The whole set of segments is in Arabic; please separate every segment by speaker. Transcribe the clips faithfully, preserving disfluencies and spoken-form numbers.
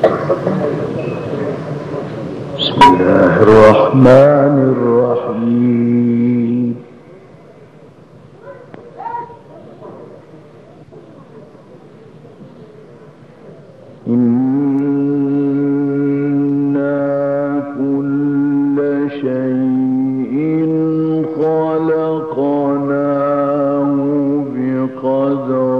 Speaker 1: بسم الله الرحمن الرحيم. إنا كل شيء خلقناه بقدر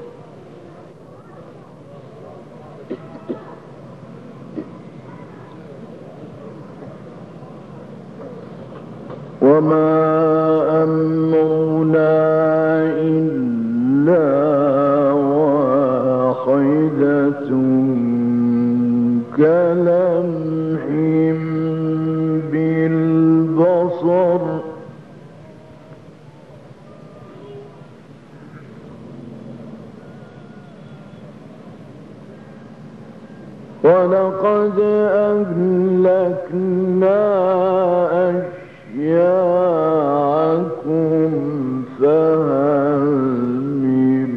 Speaker 1: وما أمرنا إلا واحدة كلمح بالبصر ولقد أهلكنا أشياعكم فهل من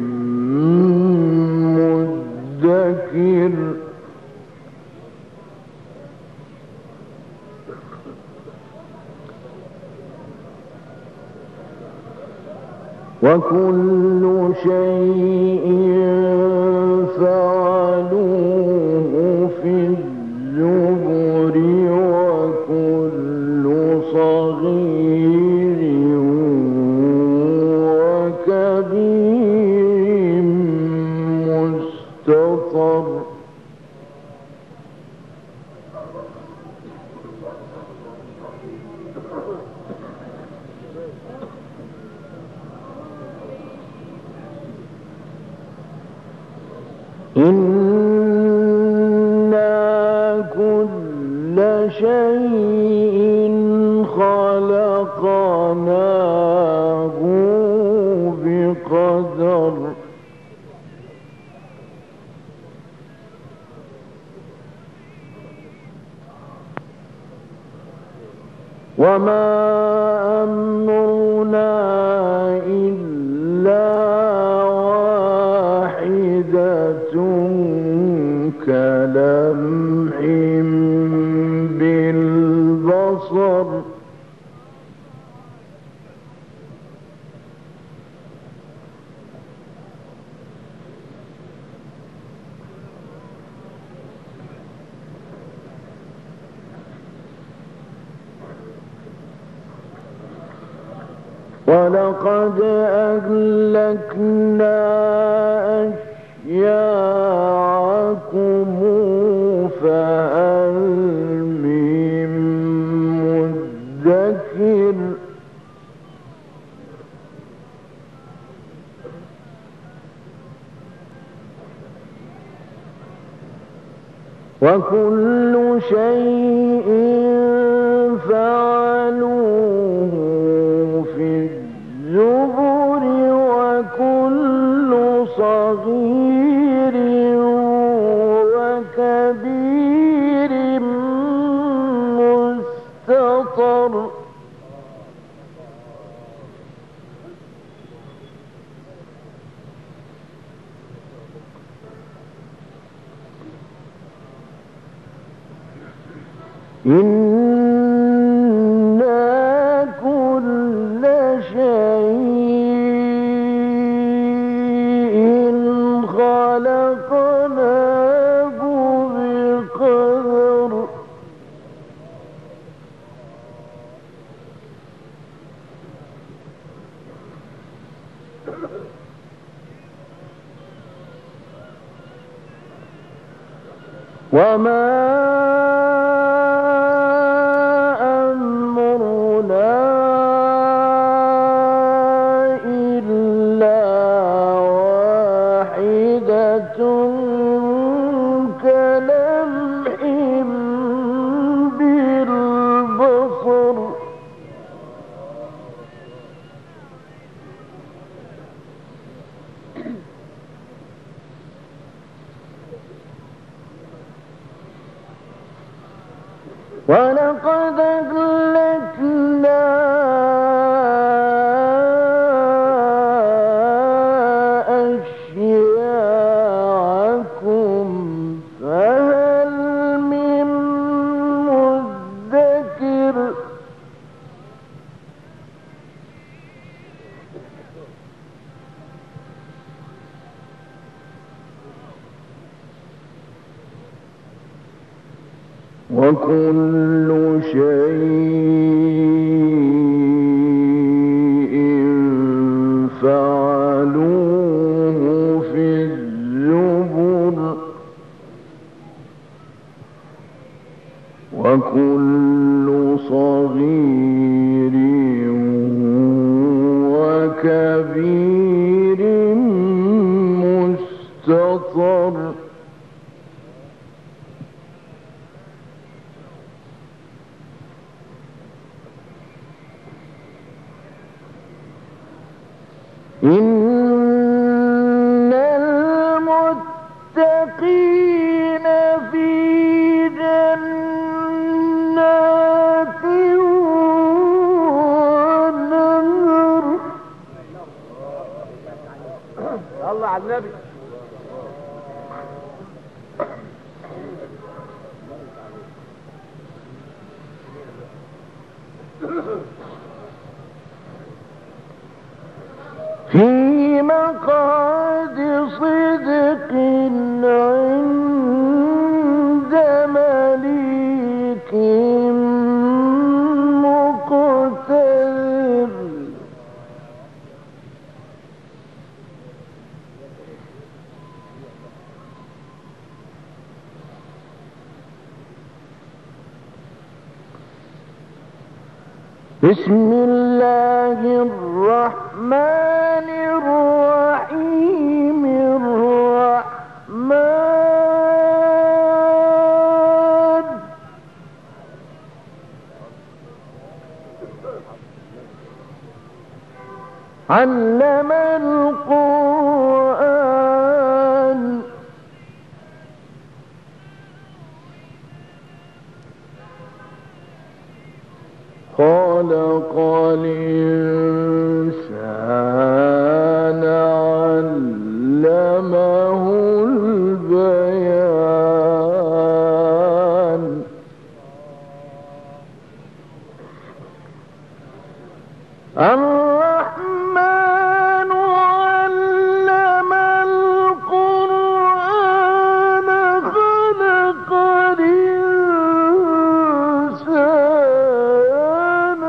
Speaker 1: مدكر وكل شيء فعلوه في الزبر وكل صغير وكبير مستطر إنا كل شيء خلقناه بقدر وما أمرنا إلا واحدة كلمح بالبصر ولقد أهلكنا أشياعكم فهل من مدكر وكل شيء فعلوه في الزبر وكل صغير وكبير مستطر إنا كل شيء خلقناه بقدر وما أمرنا إلا واحدة كلمح بالبصر ولقد أهلكنا أشياعكم فهل وكل شيء فعلوه في الزبر وكل صغير وكبير مستطر إن المتقين في جنات ونهر.
Speaker 2: الله على النبي.
Speaker 1: في مقعد صدق عند مليك مقتدر. بسم الله الرحمن الرحيم. الرحمن علم القرآن خلق الإنسان علمه البيان. الرحمن علم القرآن خلق الإنسان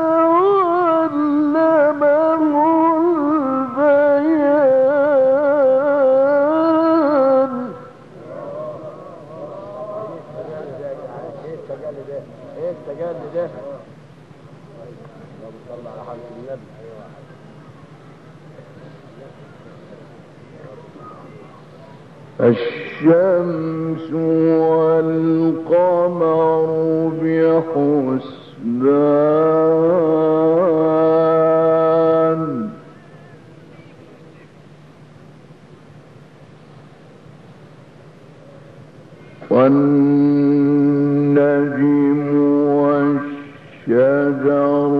Speaker 1: علمه البيان.
Speaker 2: ايه التجلي ده؟ ايه التجلي ده؟ اللهم صل على حضرة النبي.
Speaker 1: الشمس والقمر بحسبان والنجم والشجر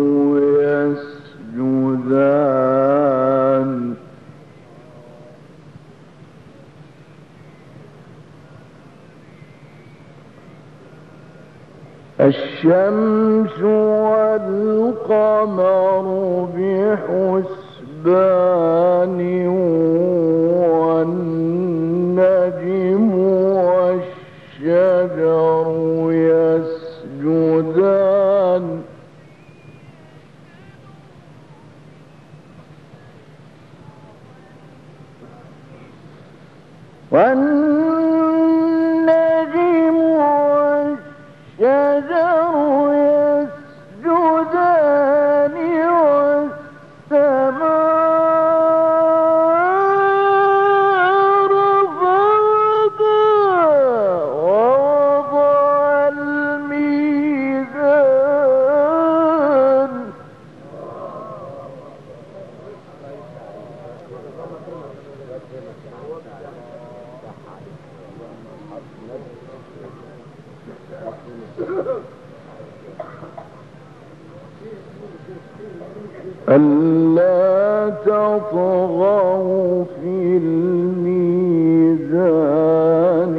Speaker 1: يسجدان. الشمس والقمر بحسبان والنجم والشجر يسجدان. والنجم والشجر يسجدان والسماء رفعها ووضع الميزان. ألا تطغوا في الميزان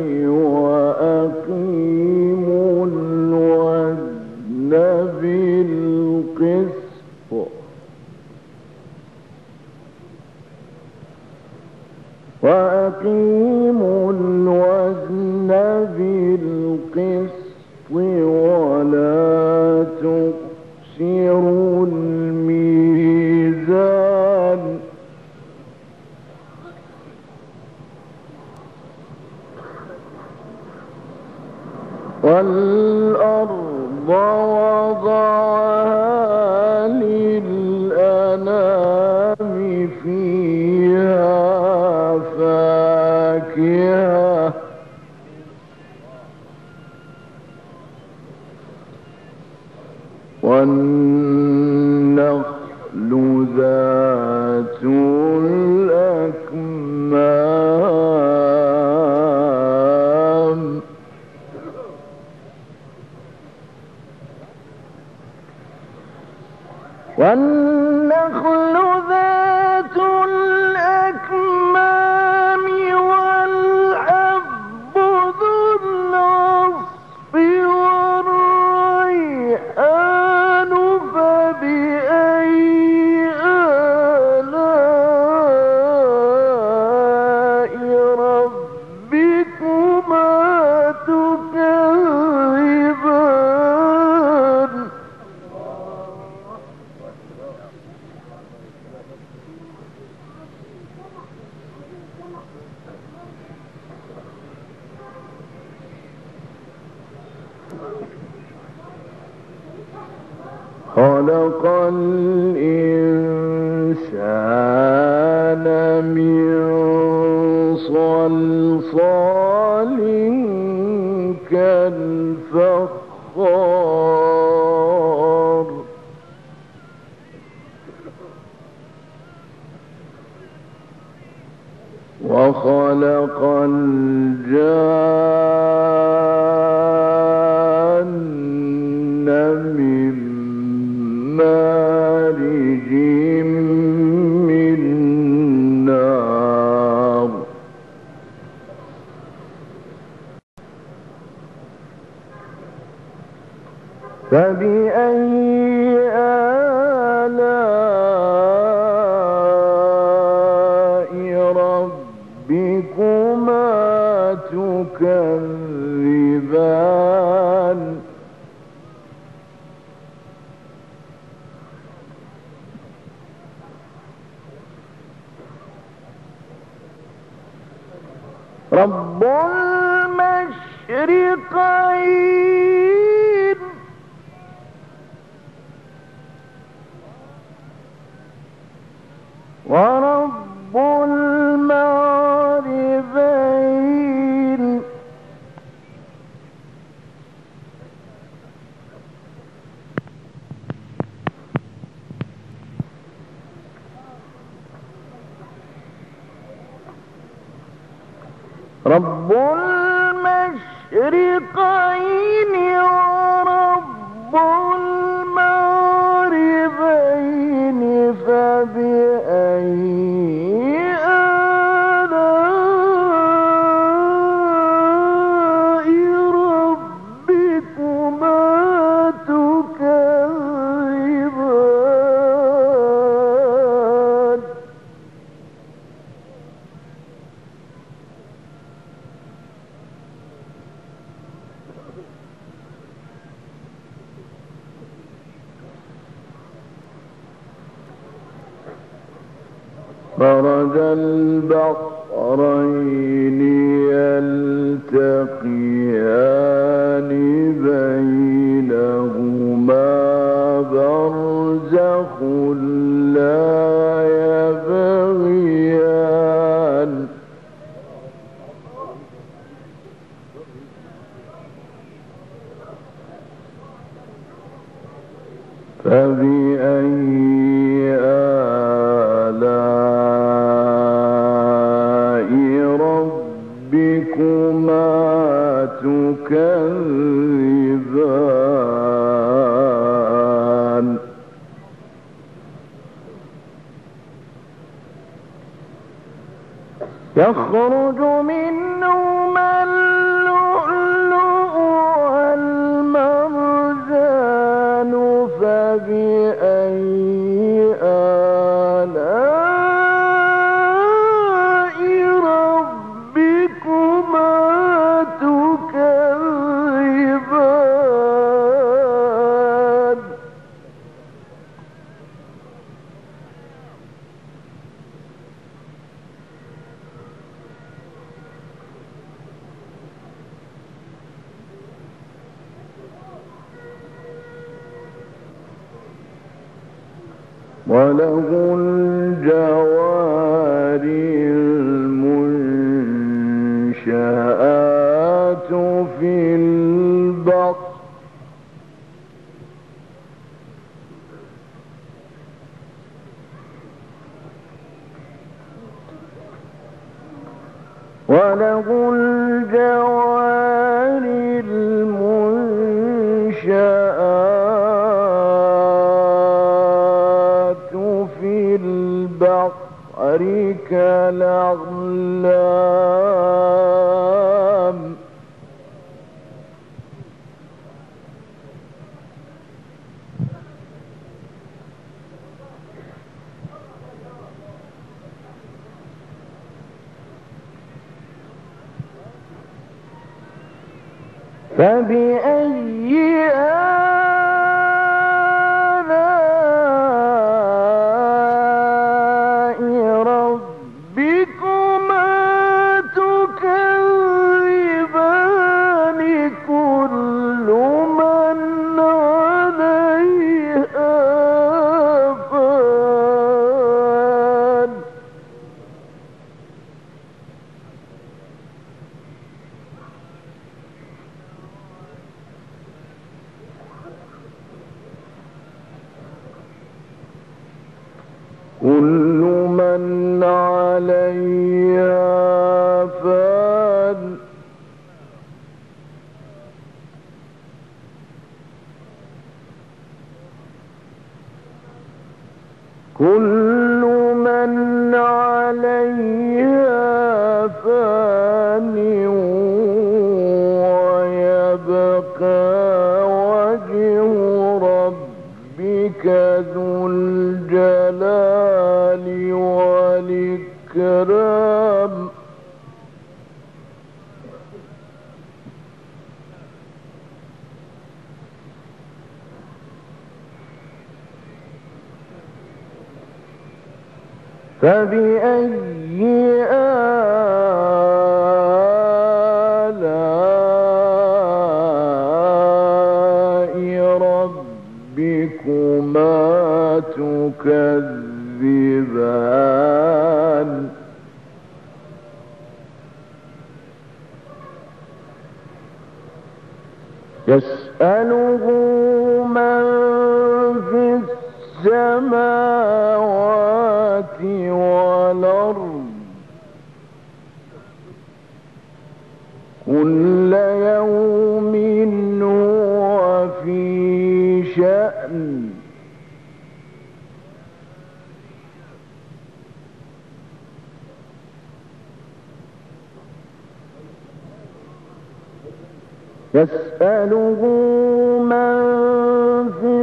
Speaker 1: وأقيموا الوزن بالقسط وأقيموا الوزن بالقسط والأرض وضعها للأنام فيها فاكهة والنخل ذات الأكمام والنخل ذات الأكمام والحب ذو العصف والريحان فبأي آلاء ربكما تكذبان خلق الإنسان من صلصال كالفخار وخلق الجان من مارج من نار فبأي آلاء ربكما تكذبان رب المشرقين ورب المغربين رب المشرقين ورب المغربين فبأي آلاء ربكما تكذبان مرج البحرين يلتقيان بينهما برزخ لا يبغيان فبأي ربكما تكذبان يخرج منهما اللؤلؤ والمرجان فبأي آلاء ربكما تكذبان وله الجوار المنشآت في البحر وله الجوار المنشآت في البحر كالأعلام فبأي آلاء ربكما تكذبان كل من عليها فان كل من عليها فان كل من عليها فان ويبقى وجه ربك ذو الجلال والإكرام فبأي آلاء ربكما تكذبان يسأله من في السماوات والأرض كل يوم هو في شأن يسأله من في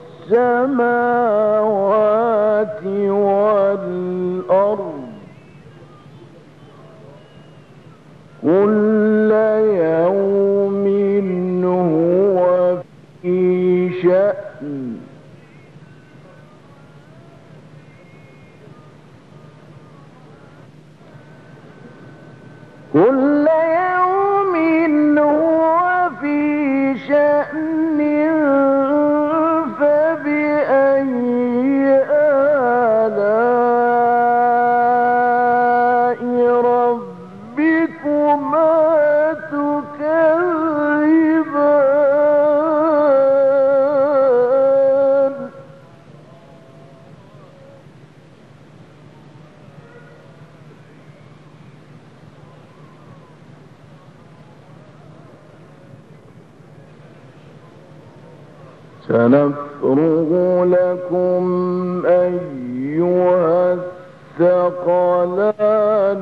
Speaker 1: السماوات والأرض كل يوم هو في شأن كل يوم هو في شأن فبأي آلاء ربكما تكذبان سنفرغ لكم أيها الثقلان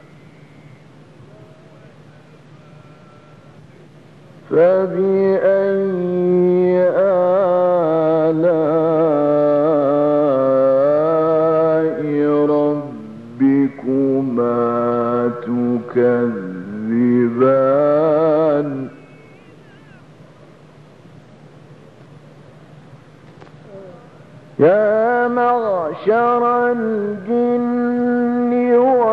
Speaker 1: فبأي آلاء ربكما تكذبان يا معشر الجن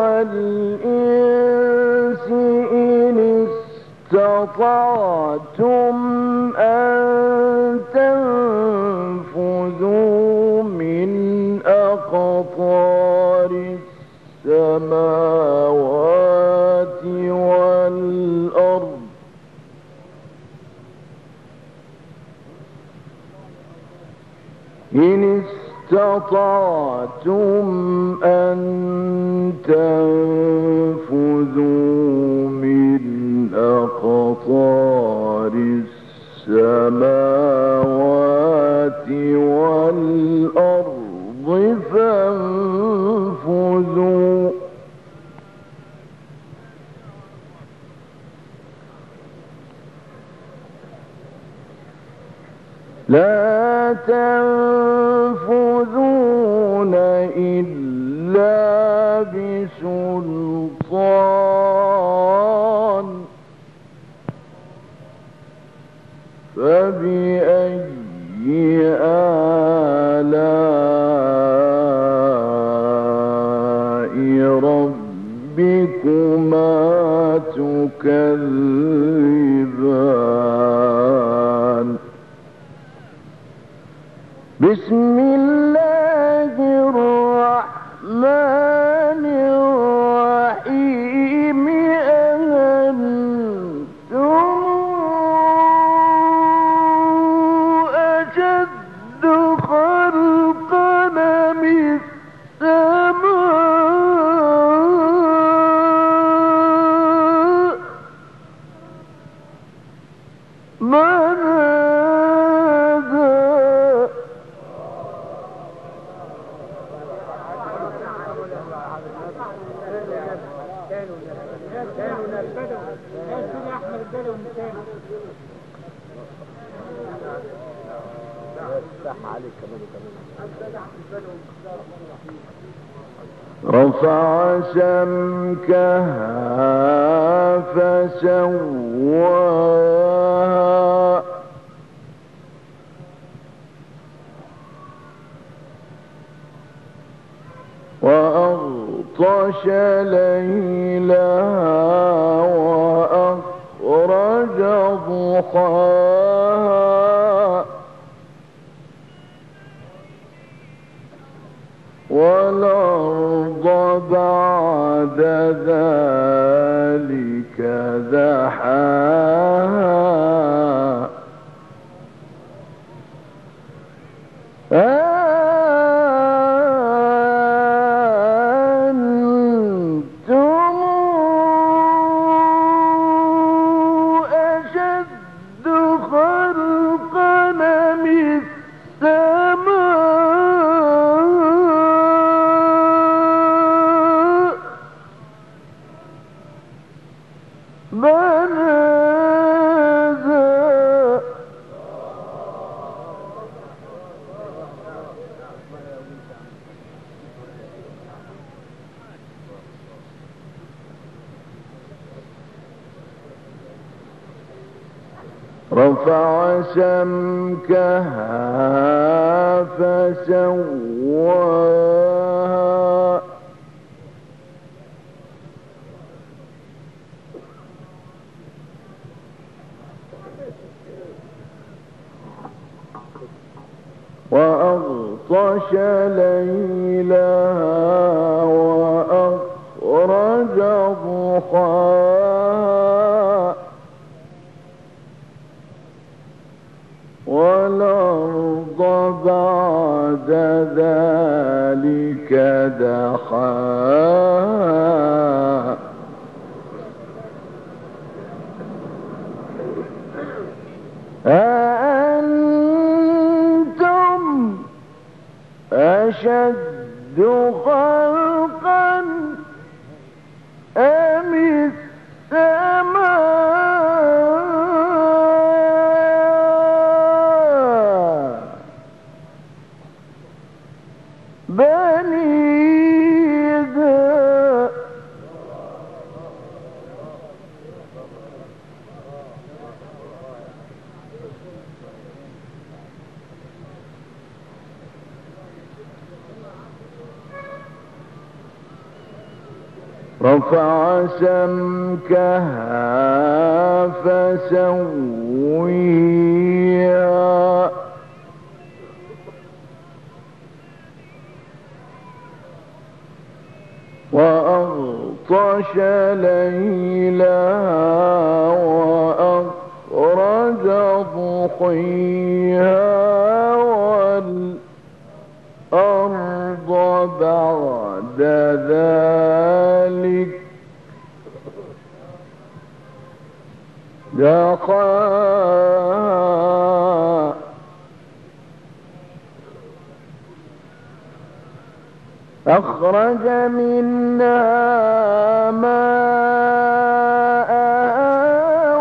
Speaker 1: والإنس إن استطعتم أن تنفذوا من السماوات والأرض إن استطعتم أن تنفذوا من أقطار السماوات والأرض فانفذوا لا تنفذون إلا بسلطان فبأي آلاء ربكما تكذبان بسم الله الرحمن الرحيم أنتم أشد خلقا من السماء رفع سمكها فسواها وأغطش ليلها وأخرج ضحاها والأرض بعد ذلك دحاها أنتم أشد خلقا من السماء بناها رفع سمكها فسواها وأغطش ليلها وأخرج ضحاها والأرض بعد ذلك دحاها أأنتم أشد خلقا أم السماء بنيها رفع سمكها فسويها وأغطش وأغطش ليلها وأخرج ضحيها والأرض بعد ذلك دحاها أخرج منها ماءها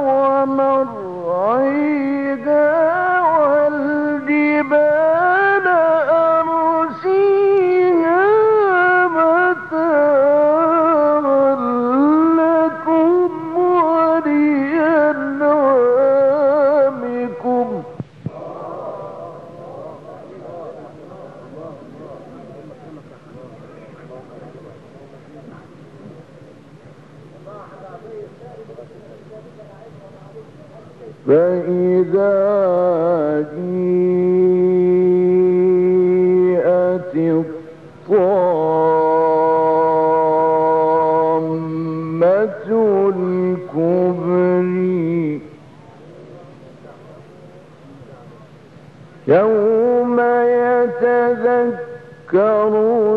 Speaker 1: ومرعيها والجبال أرسيها متاعا لكم ولأنعامكم فإذا جيءت الطامة الكبرى يوم يتذكر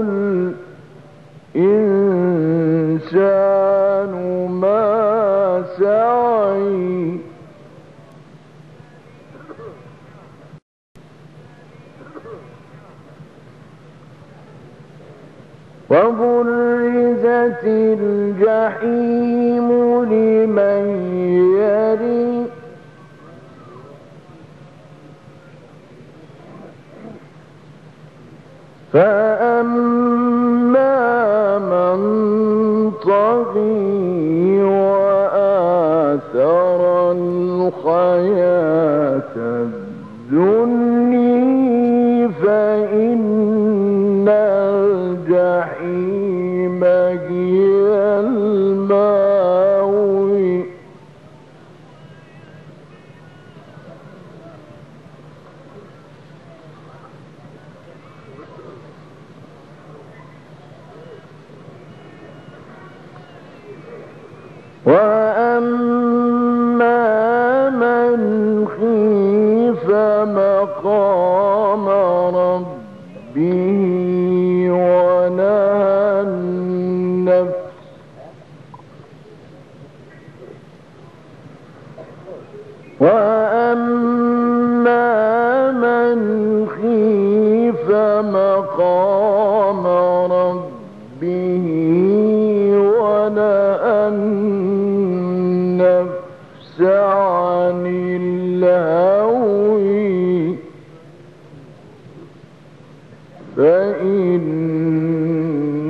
Speaker 1: الإنسان ما سعى وبرزت الجحيم لمن يرى فأما من طغى وآثر الحياة الدنيا فإن الجحيم هي المأوى وأما من خيف مقام ربه ونهى النفس وأما من خيف مقام ربه ونهى النفس عن الهوى فإن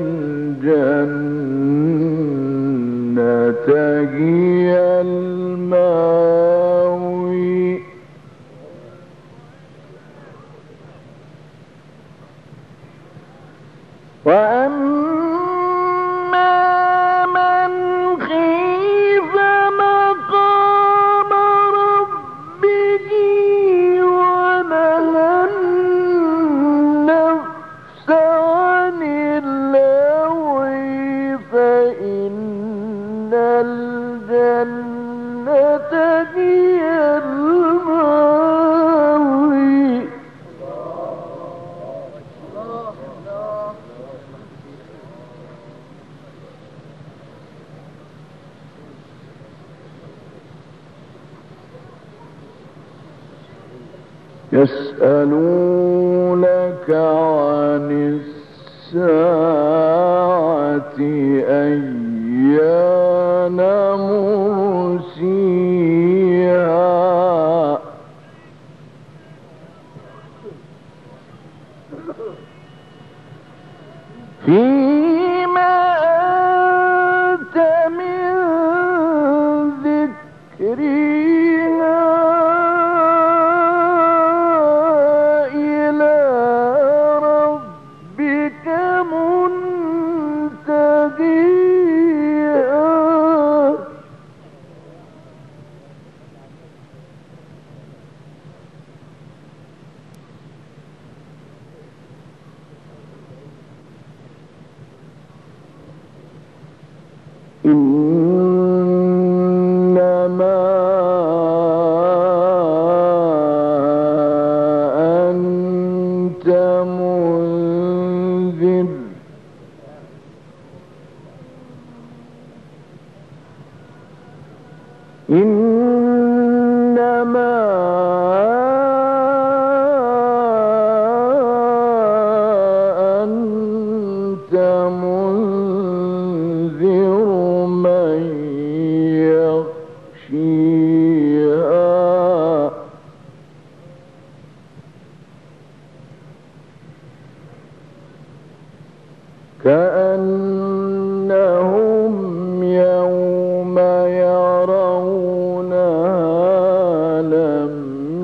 Speaker 1: الجنة هي المأوى وأما من خيف مقام ربه ونهى النفس عن الهوى فإن الجنة هي المأوى يسألونك عن الساعة أيان مرسيها فيما أنت من ذكرها إلى ربك منتهيها إنما أنت منذر من يخشيها كأنهم يوم يرونها لم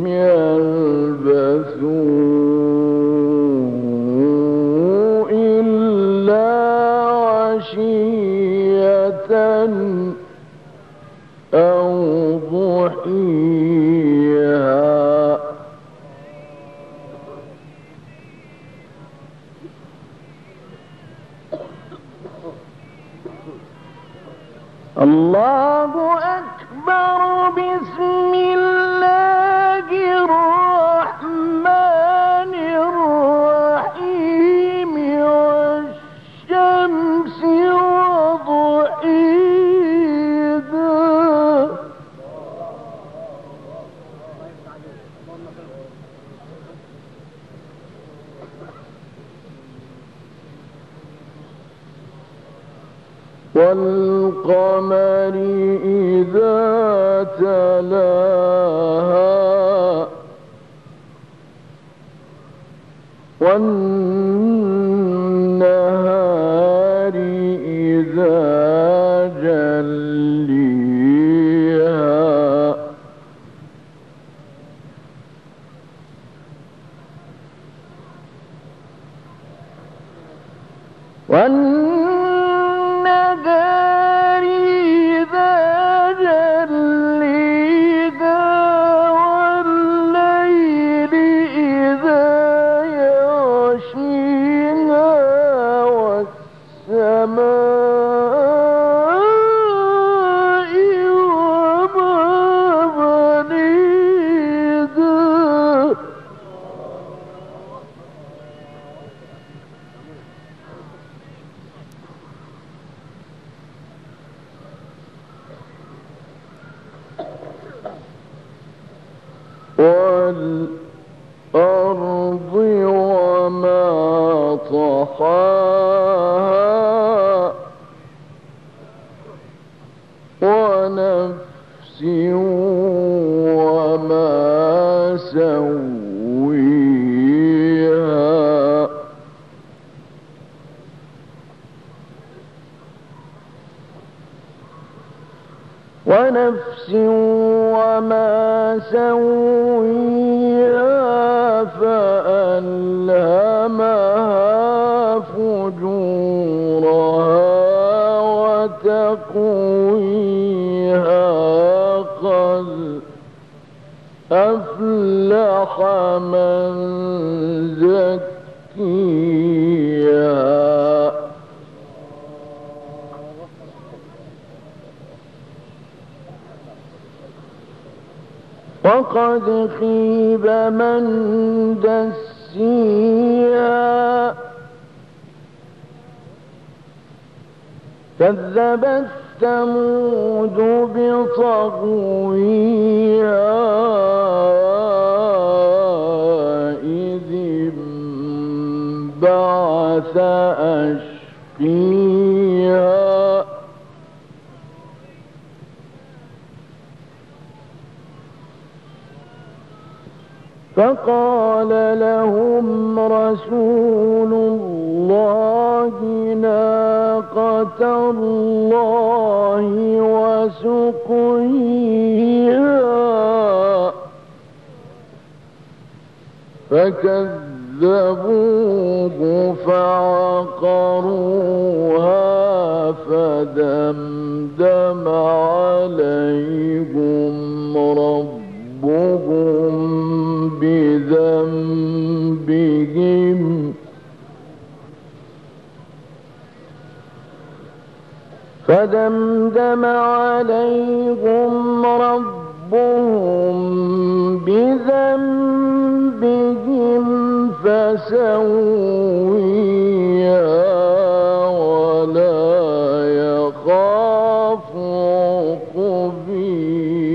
Speaker 1: يلبثوا إلا عشية أو ضحيها الله أكبر. بسم الله الرحمن الرحيم والشمس وضحيها والقمر إذا تلاها والنهار إذا جليها والنهار إذا جليها والليل إذا يغشيها والسماء وما بنيها والأرض وما طحاها ونفس وما سويها ونفس وما سويها فألهمها فجورها وتقويها قد أفلح من زكيها وقد خيب من دسيها كذبت ثمود بطغويها إذ انبعث أشقيها فقال لهم رسول الله ناقة الله وسقيها فكذبوه فعقروها فدمدم عليهم ربهم بذنبهم فدمدم عليهم ربهم بذنبهم فسويها ولا يخاف عقبيها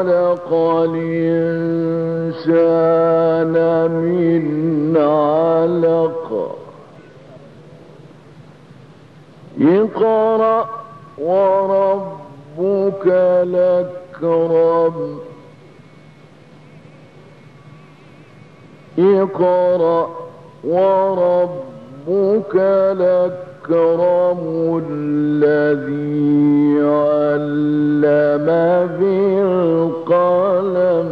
Speaker 1: خلق الإنسان من علق اقرأ وربك الأكرم اقرأ وربك الأكرم الذي علم بالقلم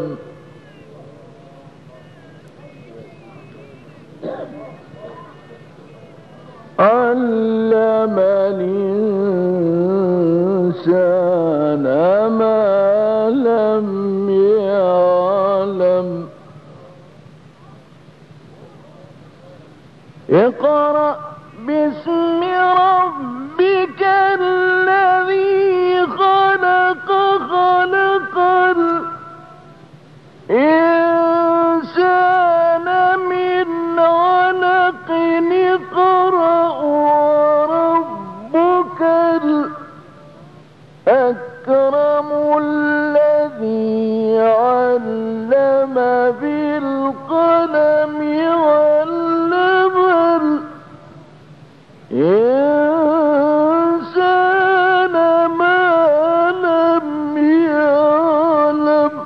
Speaker 1: علم الإنسان ما لم يعلم اقرأ باسم ربك الذي خلق خلق الإنسان من علق اقرأ وربك الأكرم الذي علم بالقلم علم الإنسان ما لم يعلم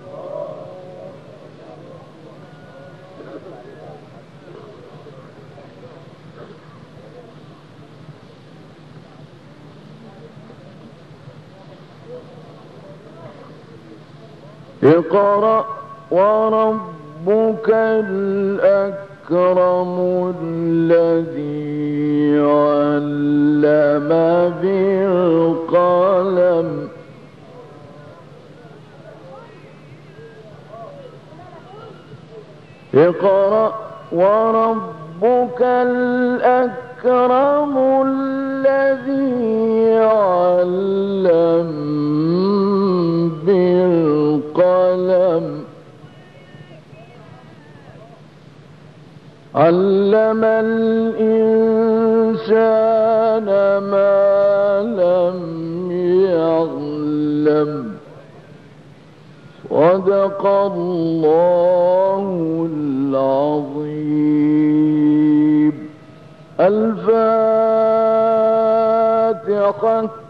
Speaker 1: اقرأ وربك الأكرم الذي علم بالقلم اقرأ وربك الأكرم الذي علم بالقلم علم الإنسان ما لم يعلم صدق الله العظيم. الفاتحة.